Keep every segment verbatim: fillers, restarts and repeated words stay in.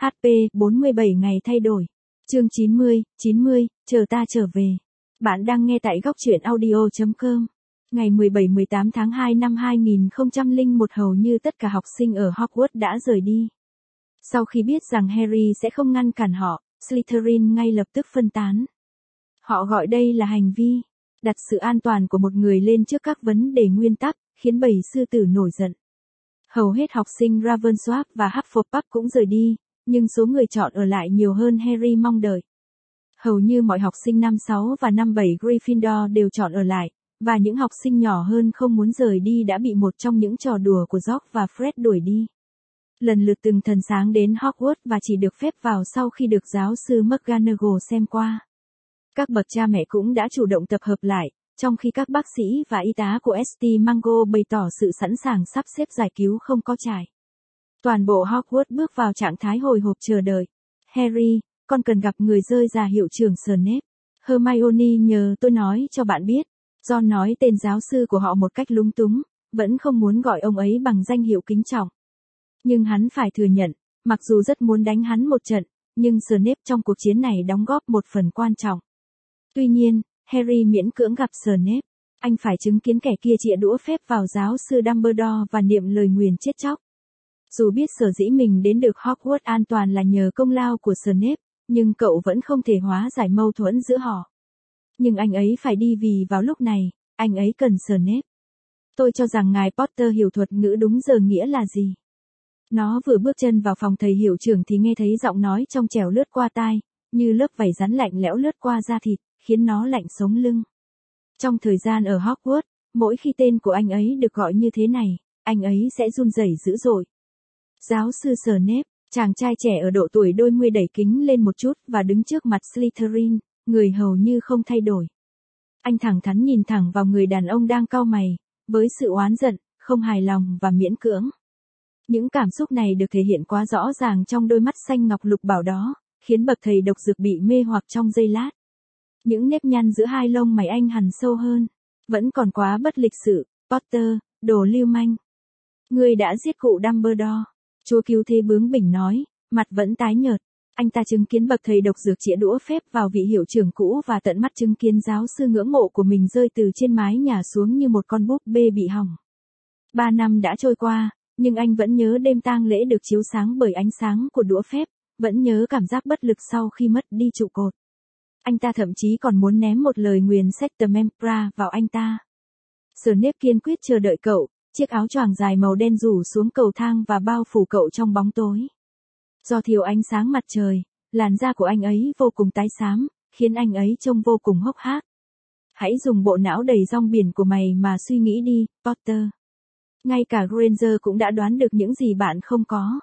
hát pê bốn mươi bảy ngày thay đổi. Chương chín mươi, chín mươi, chờ ta trở về. Bạn đang nghe tại góc truyện audio chấm com. Ngày mười bảy mười tám tháng hai năm hai nghìn không trăm lẻ một hầu như tất cả học sinh ở Hogwarts đã rời đi. Sau khi biết rằng Harry sẽ không ngăn cản họ, Slytherin ngay lập tức phân tán. Họ gọi đây là hành vi đặt sự an toàn của một người lên trước các vấn đề nguyên tắc, khiến bầy sư tử nổi giận. Hầu hết học sinh Ravensworth và Hufflepuff cũng rời đi, nhưng số người chọn ở lại nhiều hơn Harry mong đợi. Hầu như mọi học sinh năm sáu và năm bảy Gryffindor đều chọn ở lại, và những học sinh nhỏ hơn không muốn rời đi đã bị một trong những trò đùa của George và Fred đuổi đi. Lần lượt từng thần sáng đến Hogwarts và chỉ được phép vào sau khi được giáo sư McGonagall xem qua. Các bậc cha mẹ cũng đã chủ động tập hợp lại, trong khi các bác sĩ và y tá của ét tê Mango bày tỏ sự sẵn sàng sắp xếp giải cứu không có trải. Toàn bộ Hogwarts bước vào trạng thái hồi hộp chờ đợi. Harry, con cần gặp người rơi ra hiệu trưởng Snape. Hermione nhờ tôi nói cho bạn biết. John nói tên giáo sư của họ một cách lúng túng, vẫn không muốn gọi ông ấy bằng danh hiệu kính trọng. Nhưng hắn phải thừa nhận, mặc dù rất muốn đánh hắn một trận, nhưng Snape trong cuộc chiến này đóng góp một phần quan trọng. Tuy nhiên, Harry miễn cưỡng gặp Snape. Anh phải chứng kiến kẻ kia chĩa đũa phép vào giáo sư Dumbledore và niệm lời nguyền chết chóc. Dù biết sở dĩ mình đến được Hogwarts an toàn là nhờ công lao của Snape, nhưng cậu vẫn không thể hóa giải mâu thuẫn giữa họ. Nhưng anh ấy phải đi vì vào lúc này, anh ấy cần Snape. Tôi cho rằng ngài Potter hiểu thuật ngữ đúng giờ nghĩa là gì. Nó vừa bước chân vào phòng thầy hiệu trưởng thì nghe thấy giọng nói trong trẻo lướt qua tai, như lớp vảy rắn lạnh lẽo lướt qua da thịt, khiến nó lạnh sống lưng. Trong thời gian ở Hogwarts, mỗi khi tên của anh ấy được gọi như thế này, anh ấy sẽ run rẩy dữ dội. Giáo sư Snape, chàng trai trẻ ở độ tuổi đôi mươi đẩy kính lên một chút và đứng trước mặt Slytherin, người hầu như không thay đổi. Anh thẳng thắn nhìn thẳng vào người đàn ông đang cau mày, với sự oán giận, không hài lòng và miễn cưỡng. Những cảm xúc này được thể hiện quá rõ ràng trong đôi mắt xanh ngọc lục bảo đó, khiến bậc thầy độc dược bị mê hoặc trong giây lát. Những nếp nhăn giữa hai lông mày anh hằn sâu hơn. Vẫn còn quá bất lịch sự, Potter, đồ lưu manh. Ngươi đã giết cụ Dumbledore. Chúa cứu thế bướng bỉnh nói, mặt vẫn tái nhợt. Anh ta chứng kiến bậc thầy độc dược chĩa đũa phép vào vị hiệu trưởng cũ và tận mắt chứng kiến giáo sư ngưỡng mộ của mình rơi từ trên mái nhà xuống như một con búp bê bị hỏng. Ba năm đã trôi qua, nhưng anh vẫn nhớ đêm tang lễ được chiếu sáng bởi ánh sáng của đũa phép, vẫn nhớ cảm giác bất lực sau khi mất đi trụ cột. Anh ta thậm chí còn muốn ném một lời nguyền Sectum Sempra vào anh ta. Snape kiên quyết chờ đợi cậu, chiếc áo choàng dài màu đen rủ xuống cầu thang và bao phủ cậu trong bóng tối. Do thiếu ánh sáng mặt trời, làn da của anh ấy vô cùng tái xám, khiến anh ấy trông vô cùng hốc hác. Hãy dùng bộ não đầy rong biển của mày mà suy nghĩ đi, Potter. Ngay cả Granger cũng đã đoán được những gì bạn không có.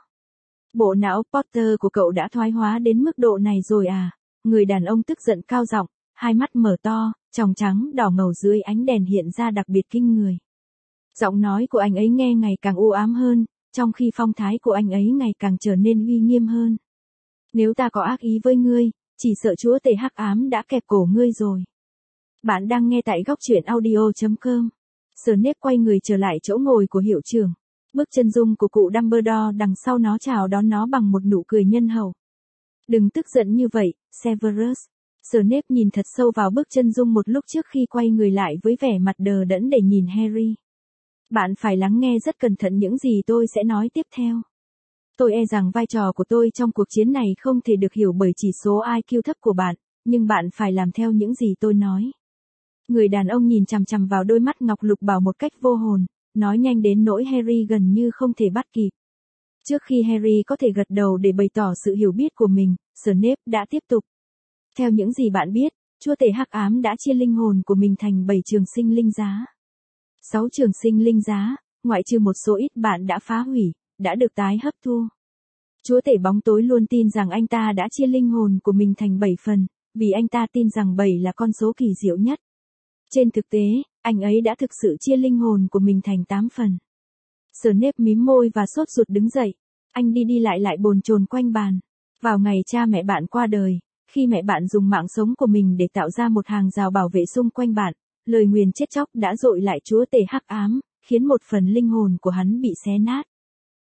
Bộ não Potter của cậu đã thoái hóa đến mức độ này rồi à? Người đàn ông tức giận cao giọng, hai mắt mở to, tròng trắng đỏ ngầu dưới ánh đèn hiện ra đặc biệt kinh người. Giọng nói của anh ấy nghe ngày càng u ám hơn, trong khi phong thái của anh ấy ngày càng trở nên uy nghiêm hơn. Nếu ta có ác ý với ngươi, chỉ sợ chúa tể hắc ám đã kẹp cổ ngươi rồi. Bạn đang nghe tại góc truyện audio chấm com. Snape quay người trở lại chỗ ngồi của hiệu trưởng. Bước chân dung của cụ Dumbledore đằng sau nó chào đón nó bằng một nụ cười nhân hậu. Đừng tức giận như vậy, Severus. Snape nhìn thật sâu vào bước chân dung một lúc trước khi quay người lại với vẻ mặt đờ đẫn để nhìn Harry. Bạn phải lắng nghe rất cẩn thận những gì tôi sẽ nói tiếp theo. Tôi e rằng vai trò của tôi trong cuộc chiến này không thể được hiểu bởi chỉ số i kiu thấp của bạn, nhưng bạn phải làm theo những gì tôi nói. Người đàn ông nhìn chằm chằm vào đôi mắt ngọc lục bảo một cách vô hồn, nói nhanh đến nỗi Harry gần như không thể bắt kịp. Trước khi Harry có thể gật đầu để bày tỏ sự hiểu biết của mình, Snape đã tiếp tục. Theo những gì bạn biết, chúa tể hắc ám đã chia linh hồn của mình thành bảy trường sinh linh giá. Sáu trường sinh linh giá, ngoại trừ một số ít bạn đã phá hủy, đã được tái hấp thu. Chúa tể bóng tối luôn tin rằng anh ta đã chia linh hồn của mình thành bảy phần, vì anh ta tin rằng bảy là con số kỳ diệu nhất. Trên thực tế, anh ấy đã thực sự chia linh hồn của mình thành tám phần. Snape mím môi và sốt ruột đứng dậy. Anh đi đi lại lại bồn chồn quanh bàn. Vào ngày cha mẹ bạn qua đời, khi mẹ bạn dùng mạng sống của mình để tạo ra một hàng rào bảo vệ xung quanh bạn, lời nguyền chết chóc đã dội lại chúa tể hắc ám, khiến một phần linh hồn của hắn bị xé nát.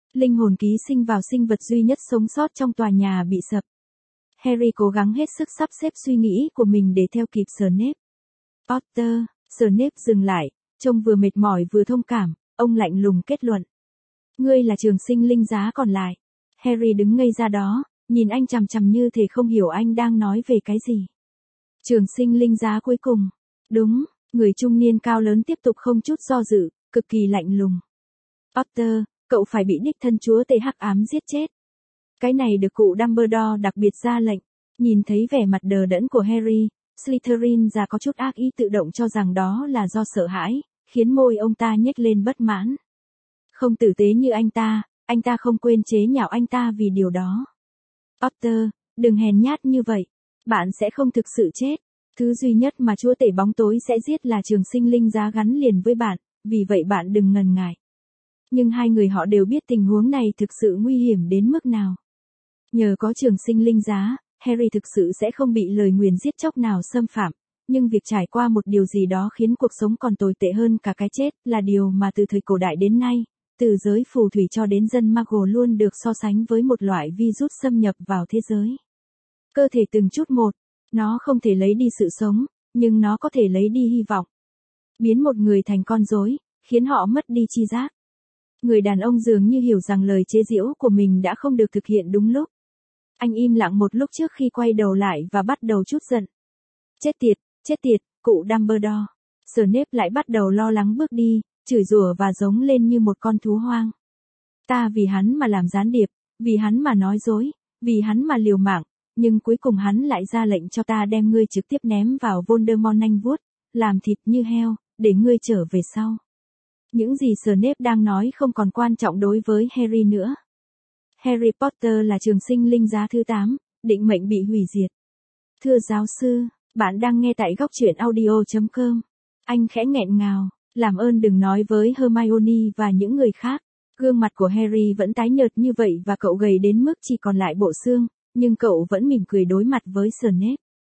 Linh hồn ký sinh vào sinh vật duy nhất sống sót trong tòa nhà bị sập. Harry cố gắng hết sức sắp xếp suy nghĩ của mình để theo kịp Snape. Potter, Snape dừng lại, trông vừa mệt mỏi vừa thông cảm, ông lạnh lùng kết luận. Ngươi là trường sinh linh giá còn lại. Harry đứng ngây ra đó, nhìn anh chằm chằm như thể không hiểu anh đang nói về cái gì. Trường sinh linh giá cuối cùng. Đúng, người trung niên cao lớn tiếp tục không chút do dự, cực kỳ lạnh lùng. Potter, cậu phải bị đích thân chúa tể hắc ám giết chết. Cái này được cụ Dumbledore đặc biệt ra lệnh. Nhìn thấy vẻ mặt đờ đẫn của Harry, Slytherin già có chút ác ý tự động cho rằng đó là do sợ hãi, khiến môi ông ta nhếch lên bất mãn. Không tử tế như anh ta, anh ta không quên chế nhạo anh ta vì điều đó. Potter, đừng hèn nhát như vậy. Bạn sẽ không thực sự chết. Thứ duy nhất mà chúa tể bóng tối sẽ giết là trường sinh linh giá gắn liền với bạn, vì vậy bạn đừng ngần ngại. Nhưng hai người họ đều biết tình huống này thực sự nguy hiểm đến mức nào. Nhờ có trường sinh linh giá, Harry thực sự sẽ không bị lời nguyền giết chóc nào xâm phạm, nhưng việc trải qua một điều gì đó khiến cuộc sống còn tồi tệ hơn cả cái chết là điều mà từ thời cổ đại đến nay, từ giới phù thủy cho đến dân Muggle luôn được so sánh với một loại virus xâm nhập vào thế giới. Cơ thể từng chút một, nó không thể lấy đi sự sống, nhưng nó có thể lấy đi hy vọng. Biến một người thành con rối, khiến họ mất đi tri giác. Người đàn ông dường như hiểu rằng lời chế giễu của mình đã không được thực hiện đúng lúc. Anh im lặng một lúc trước khi quay đầu lại và bắt đầu trút giận. Chết tiệt, chết tiệt, cụ Dumbledore. Snape lại bắt đầu lo lắng bước đi, chửi rủa và giống lên như một con thú hoang. Ta vì hắn mà làm gián điệp, vì hắn mà nói dối, vì hắn mà liều mạng, nhưng cuối cùng hắn lại ra lệnh cho ta đem ngươi trực tiếp ném vào Voldemort nanh vuốt, làm thịt như heo, để ngươi trở về sau. Những gì Snape đang nói không còn quan trọng đối với Harry nữa. Harry Potter là trường sinh linh giá thứ tám, định mệnh bị hủy diệt. Thưa giáo sư, bạn đang nghe tại góc truyện audio chấm com. Anh khẽ nghẹn ngào, làm ơn đừng nói với Hermione và những người khác. Gương mặt của Harry vẫn tái nhợt như vậy và cậu gầy đến mức chỉ còn lại bộ xương, nhưng cậu vẫn mỉm cười đối mặt với Snape.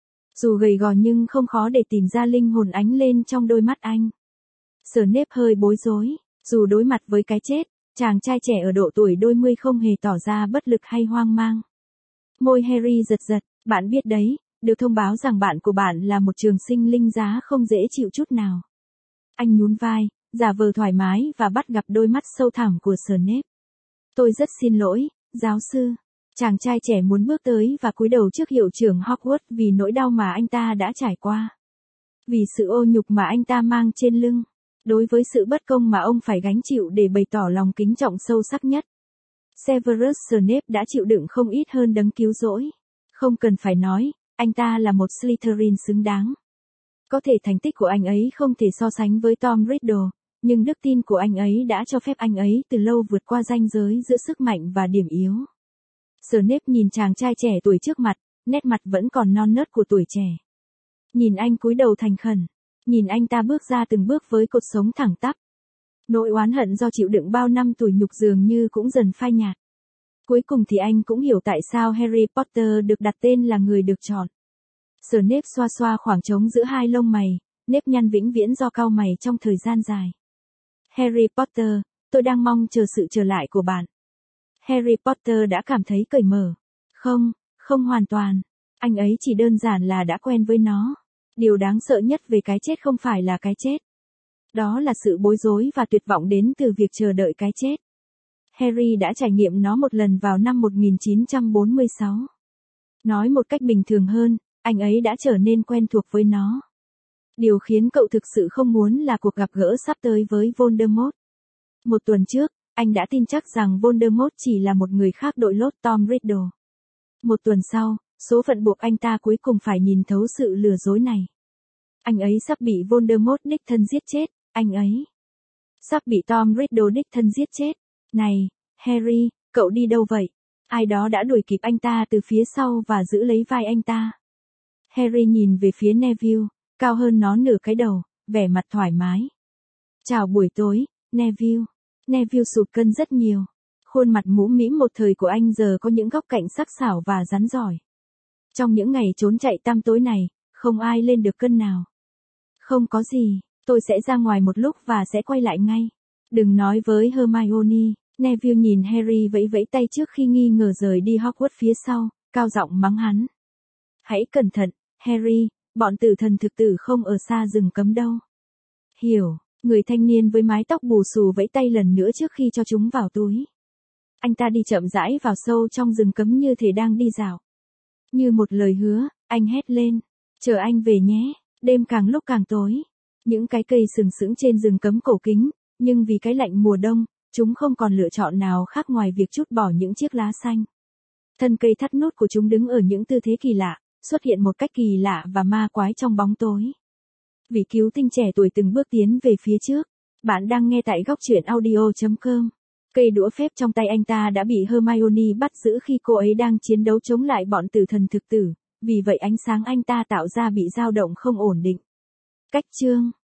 Dù gầy gò nhưng không khó để tìm ra linh hồn ánh lên trong đôi mắt anh. Snape hơi bối rối, dù đối mặt với cái chết, chàng trai trẻ ở độ tuổi đôi mươi không hề tỏ ra bất lực hay hoang mang. Môi Harry giật giật, bạn biết đấy, được thông báo rằng bạn của bạn là một trường sinh linh giá không dễ chịu chút nào. Anh nhún vai, giả vờ thoải mái và bắt gặp đôi mắt sâu thẳm của Snape. Tôi rất xin lỗi, giáo sư. Chàng trai trẻ muốn bước tới và cúi đầu trước hiệu trưởng Hogwarts vì nỗi đau mà anh ta đã trải qua. Vì sự ô nhục mà anh ta mang trên lưng. Đối với sự bất công mà ông phải gánh chịu để bày tỏ lòng kính trọng sâu sắc nhất. Severus Snape đã chịu đựng không ít hơn đấng cứu rỗi. Không cần phải nói, anh ta là một Slytherin xứng đáng. Có thể thành tích của anh ấy không thể so sánh với Tom Riddle, nhưng đức tin của anh ấy đã cho phép anh ấy từ lâu vượt qua ranh giới giữa sức mạnh và điểm yếu. Snape nhìn chàng trai trẻ tuổi trước mặt, nét mặt vẫn còn non nớt của tuổi trẻ. Nhìn anh cúi đầu thành khẩn. Nhìn anh ta bước ra từng bước với cột sống thẳng tắp. Nỗi oán hận do chịu đựng bao năm tủi nhục dường như cũng dần phai nhạt. Cuối cùng thì anh cũng hiểu tại sao Harry Potter được đặt tên là người được chọn. Snape xoa xoa khoảng trống giữa hai lông mày, nếp nhăn vĩnh viễn do cau mày trong thời gian dài. Harry Potter, tôi đang mong chờ sự trở lại của bạn. Harry Potter đã cảm thấy cởi mở. Không, không hoàn toàn. Anh ấy chỉ đơn giản là đã quen với nó. Điều đáng sợ nhất về cái chết không phải là cái chết. Đó là sự bối rối và tuyệt vọng đến từ việc chờ đợi cái chết. Harry đã trải nghiệm nó một lần vào năm một nghìn chín trăm bốn mươi sáu. Nói một cách bình thường hơn, anh ấy đã trở nên quen thuộc với nó. Điều khiến cậu thực sự không muốn là cuộc gặp gỡ sắp tới với Voldemort. Một tuần trước, anh đã tin chắc rằng Voldemort chỉ là một người khác đội lốt Tom Riddle. Một tuần sau, số phận buộc anh ta cuối cùng phải nhìn thấu sự lừa dối này. Anh ấy sắp bị Voldemort đích thân giết chết, anh ấy sắp bị Tom Riddle đích thân giết chết. Này, Harry, cậu đi đâu vậy? Ai đó đã đuổi kịp anh ta từ phía sau và giữ lấy vai anh ta. Harry nhìn về phía Neville, cao hơn nó nửa cái đầu, vẻ mặt thoải mái. Chào buổi tối, Neville. Neville sụt cân rất nhiều. Khuôn mặt mũm mĩm một thời của anh giờ có những góc cạnh sắc sảo và rắn giỏi. Trong những ngày trốn chạy tăm tối này, không ai lên được cân nào. Không có gì, tôi sẽ ra ngoài một lúc và sẽ quay lại ngay. Đừng nói với Hermione, Neville nhìn Harry vẫy vẫy tay trước khi nghi ngờ rời đi Hogwarts phía sau, cao giọng mắng hắn. Hãy cẩn thận, Harry, bọn tử thần thực tử không ở xa rừng cấm đâu. Hiểu, người thanh niên với mái tóc bù xù vẫy tay lần nữa trước khi cho chúng vào túi. Anh ta đi chậm rãi vào sâu trong rừng cấm như thể đang đi dạo. Như một lời hứa, anh hét lên. Chờ anh về nhé, đêm càng lúc càng tối. Những cái cây sừng sững trên rừng cấm cổ kính, nhưng vì cái lạnh mùa đông, chúng không còn lựa chọn nào khác ngoài việc trút bỏ những chiếc lá xanh. Thân cây thắt nút của chúng đứng ở những tư thế kỳ lạ, xuất hiện một cách kỳ lạ và ma quái trong bóng tối. Vị cứu tinh trẻ tuổi từng bước tiến về phía trước. Bạn đang nghe tại góc truyện audio chấm com. Cây đũa phép trong tay anh ta đã bị Hermione bắt giữ khi cô ấy đang chiến đấu chống lại bọn tử thần thực tử, vì vậy ánh sáng anh ta tạo ra bị dao động không ổn định. Cách chương